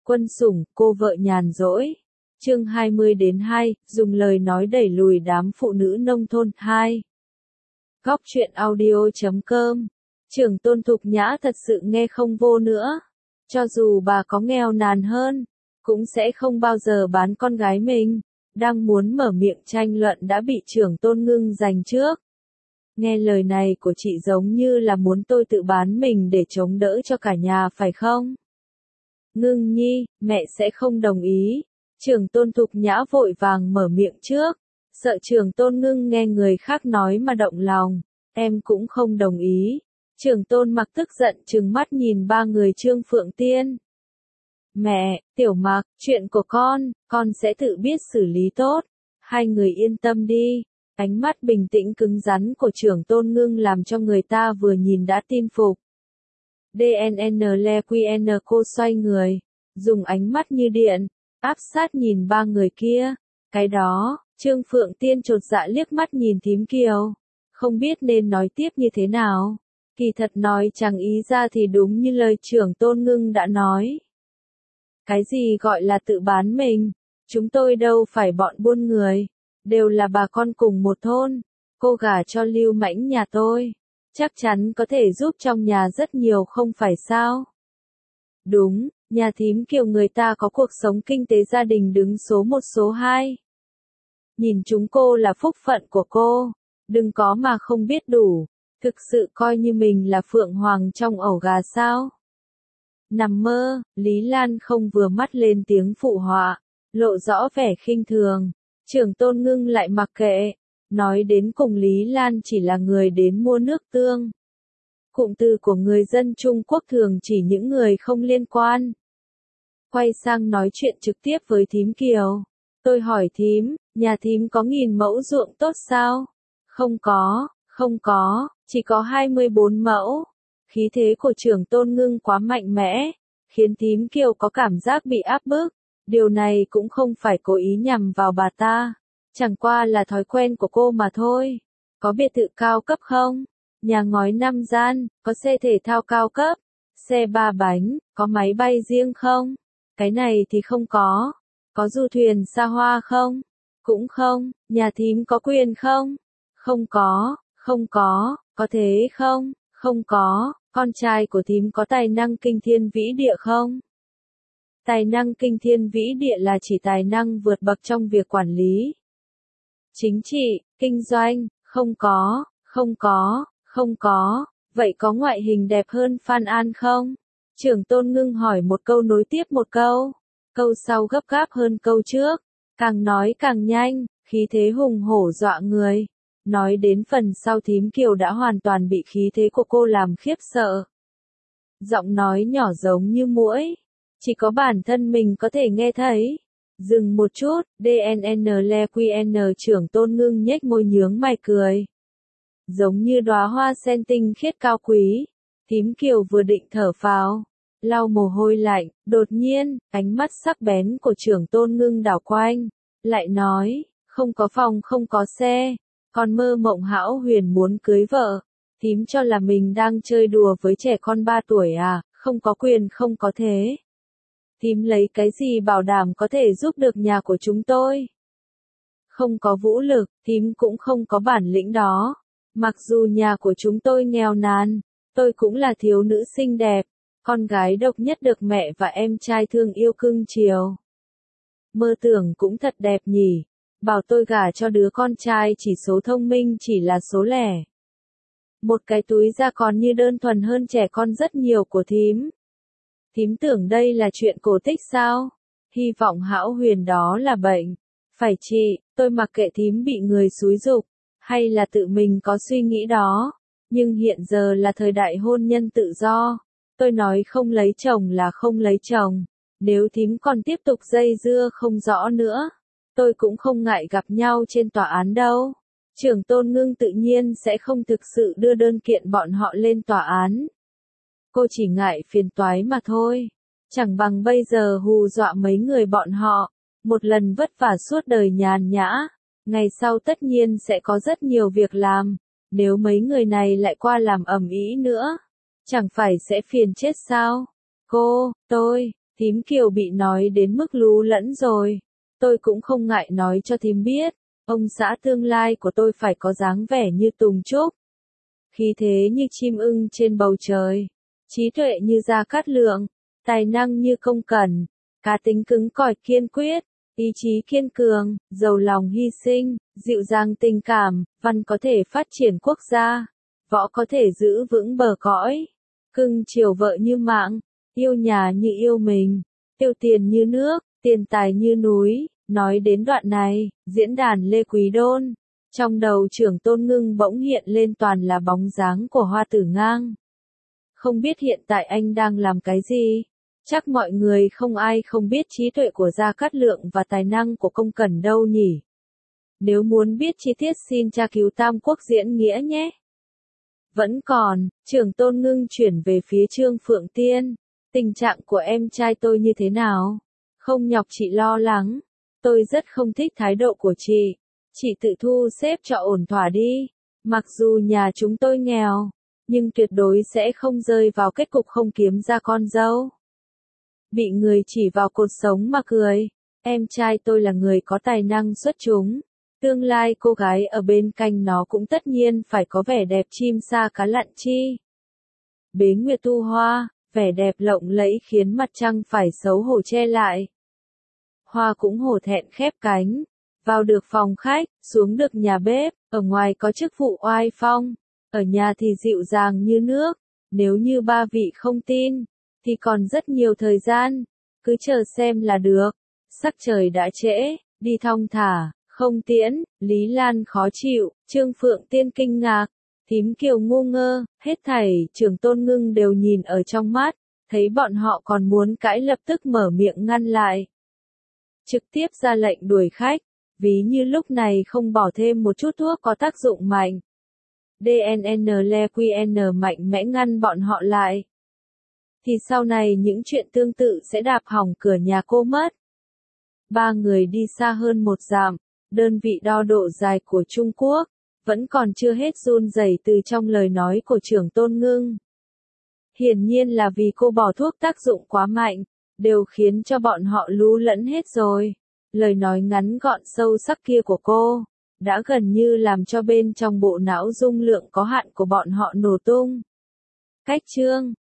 Quân sủng, cô vợ nhàn rỗi. Chương 20-2, dùng lời nói đẩy lùi đám phụ nữ nông thôn 2. Góc truyện audio.com. Trưởng Tôn Thục Nhã thật sự nghe không vô nữa. Cho dù bà có nghèo nàn hơn, cũng sẽ không bao giờ bán con gái mình. Đang muốn mở miệng tranh luận đã bị trưởng Tôn Ngưng giành trước. Nghe lời này của chị giống như là muốn tôi tự bán mình để chống đỡ cho cả nhà phải không? Ngưng nhi, mẹ sẽ không đồng ý. Trưởng Tôn Thục Nhã vội vàng mở miệng trước, sợ trưởng Tôn Ngưng nghe người khác nói mà động lòng. Em cũng không đồng ý. Trưởng Tôn Mặc tức giận trừng mắt nhìn ba người Trương Phượng Tiên. Mẹ, Tiểu Mặc, chuyện của con sẽ tự biết xử lý tốt. Hai người yên tâm đi. Ánh mắt bình tĩnh cứng rắn của trưởng Tôn Ngưng làm cho người ta vừa nhìn đã tin phục. DNNLQN cô xoay người, dùng ánh mắt như điện, áp sát nhìn ba người kia. Cái đó, Trương Phượng Tiên chột dạ liếc mắt nhìn Thím Kiều, không biết nên nói tiếp như thế nào. Kỳ thật nói chẳng ý ra thì đúng như lời trưởng Tôn Ngưng đã nói. Cái gì gọi là tự bán mình, chúng tôi đâu phải bọn buôn người, đều là bà con cùng một thôn. Cô gả cho Lưu Mãnh nhà tôi, chắc chắn có thể giúp trong nhà rất nhiều không phải sao? Đúng, nhà Thím Kiều người ta có cuộc sống kinh tế gia đình đứng số 1 số 2. Nhìn chúng cô là phúc phận của cô, đừng có mà không biết đủ, thực sự coi như mình là phượng hoàng trong ổ gà sao? Nằm mơ, Lý Lan không vừa mắt lên tiếng phụ họa, lộ rõ vẻ khinh thường. Trưởng Tôn Ngưng lại mặc kệ, nói đến cùng Lý Lan chỉ là người đến mua nước tương. Cụm từ của người dân Trung Quốc thường chỉ những người không liên quan. Quay sang nói chuyện trực tiếp với Thím Kiều. Tôi hỏi Thím, nhà Thím có 1000 mẫu ruộng tốt sao? Không có, chỉ có 24 mẫu. Khí thế của trưởng Tôn Ngưng quá mạnh mẽ, khiến Thím Kiều có cảm giác bị áp bức. Điều này cũng không phải cố ý nhằm vào bà ta, chẳng qua là thói quen của cô mà thôi. Có biệt thự cao cấp không? Nhà ngói 5 gian, có xe thể thao cao cấp, xe 3 bánh, có máy bay riêng không? Cái này thì không có. Có du thuyền xa hoa không? Cũng không. Nhà Thím có quyền không? Không có, có thế không? Không có. Con trai của Thím có tài năng kinh thiên vĩ địa không? Tài năng kinh thiên vĩ địa là chỉ tài năng vượt bậc trong việc quản lý, chính trị, kinh doanh. Không có. Vậy có ngoại hình đẹp hơn Phan An không? Trưởng Tôn Ngưng hỏi một câu nối tiếp một câu. Câu sau gấp gáp hơn câu trước. Càng nói càng nhanh, khí thế hùng hổ dọa người. Nói đến phần sau Thím Kiều đã hoàn toàn bị khí thế của cô làm khiếp sợ. Giọng nói nhỏ giống như muỗi. Chỉ có bản thân mình có thể nghe thấy. Dừng một chút, DNNLQN trưởng Tôn Ngưng nhếch môi nhướng mày cười. Giống như đóa hoa sen tinh khiết cao quý. Thím Kiều vừa định thở phào, lau mồ hôi lạnh, đột nhiên, ánh mắt sắc bén của trưởng Tôn Ngưng đảo quanh, lại nói, không có phòng không có xe, còn mơ mộng hão huyền muốn cưới vợ. Thím cho là mình đang chơi đùa với trẻ con 3 tuổi à? Không có quyền không có thế. Thím lấy cái gì bảo đảm có thể giúp được nhà của chúng tôi? Không có vũ lực, thím cũng không có bản lĩnh đó. Mặc dù nhà của chúng tôi nghèo nàn, tôi cũng là thiếu nữ xinh đẹp, con gái độc nhất được mẹ và em trai thương yêu cưng chiều. Mơ tưởng cũng thật đẹp nhỉ, bảo tôi gả cho đứa con trai chỉ số thông minh chỉ là số lẻ. Một cái túi da còn như đơn thuần hơn trẻ con rất nhiều của thím. Thím tưởng đây là chuyện cổ tích sao? Hy vọng hão huyền đó là bệnh. Phải chị, tôi mặc kệ thím bị người xúi giục, hay là tự mình có suy nghĩ đó. Nhưng hiện giờ là thời đại hôn nhân tự do. Tôi nói không lấy chồng là không lấy chồng. Nếu thím còn tiếp tục dây dưa không rõ nữa, tôi cũng không ngại gặp nhau trên tòa án đâu. Trưởng Tôn Ngưng tự nhiên sẽ không thực sự đưa đơn kiện bọn họ lên tòa án. Cô chỉ ngại phiền toái mà thôi. Chẳng bằng bây giờ hù dọa mấy người bọn họ. Một lần vất vả suốt đời nhàn nhã. Ngày sau tất nhiên sẽ có rất nhiều việc làm. Nếu mấy người này lại qua làm ầm ĩ nữa, chẳng phải sẽ phiền chết sao? Thím Kiều bị nói đến mức lú lẫn rồi. Tôi cũng không ngại nói cho thím biết, ông xã tương lai của tôi phải có dáng vẻ như Tùng Trúc, khí thế như chim ưng trên bầu trời, trí tuệ như Gia Cát Lượng, tài năng như Công Cẩn, cá tính cứng cỏi kiên quyết, ý chí kiên cường, giàu lòng hy sinh, dịu dàng tình cảm, văn có thể phát triển quốc gia, võ có thể giữ vững bờ cõi, cưng chiều vợ như mạng, yêu nhà như yêu mình, tiêu tiền như nước, tiền tài như núi. Nói đến đoạn này, diễn đàn Lê Quý Đôn, trong đầu Trưởng Tôn Ngưng bỗng hiện lên toàn là bóng dáng của Hoa Tử Ngang. Không biết hiện tại anh đang làm cái gì? Chắc mọi người không ai không biết trí tuệ của Gia Cát Lượng và tài năng của Công Cẩn đâu nhỉ? Nếu muốn biết chi tiết xin tra cứu Tam Quốc diễn nghĩa nhé. Vẫn còn, Trưởng Tôn Ngưng chuyển về phía Trương Phượng Tiên. Tình trạng của em trai tôi như thế nào? Không nhọc chị lo lắng. Tôi rất không thích thái độ của chị. Chị tự thu xếp cho ổn thỏa đi. Mặc dù nhà chúng tôi nghèo, nhưng tuyệt đối sẽ không rơi vào kết cục không kiếm ra con dâu. Bị người chỉ vào cột sống mà cười. Em trai tôi là người có tài năng xuất chúng. Tương lai cô gái ở bên cạnh nó cũng tất nhiên phải có vẻ đẹp chim sa cá lặn chi. Bế Nguyệt tu hoa, vẻ đẹp lộng lẫy khiến mặt trăng phải xấu hổ che lại. Hoa cũng hổ thẹn khép cánh, vào được phòng khách, xuống được nhà bếp, ở ngoài có chức vụ oai phong, ở nhà thì dịu dàng như nước. Nếu như ba vị không tin, thì còn rất nhiều thời gian, cứ chờ xem là được. Sắc trời đã trễ, đi thong thả, không tiễn. Lý Lan khó chịu, Trương Phượng Tiên kinh ngạc, Thím Kiều ngu ngơ, hết thảy Trưởng Tôn Ngưng đều nhìn ở trong mắt, thấy bọn họ còn muốn cãi lập tức mở miệng ngăn lại. Trực tiếp ra lệnh đuổi khách, ví như lúc này không bỏ thêm một chút thuốc có tác dụng mạnh. DNNLQN mạnh mẽ ngăn bọn họ lại. Thì sau này những chuyện tương tự sẽ đạp hỏng cửa nhà cô mất. Ba người đi xa hơn 1 dặm, đơn vị đo độ dài của Trung Quốc, vẫn còn chưa hết run rẩy từ trong lời nói của Trưởng Tôn Ngưng. Hiển nhiên là vì cô bỏ thuốc tác dụng quá mạnh, đều khiến cho bọn họ lú lẫn hết rồi. Lời nói ngắn gọn sâu sắc kia của cô, đã gần như làm cho bên trong bộ não dung lượng có hạn của bọn họ nổ tung. Cách chương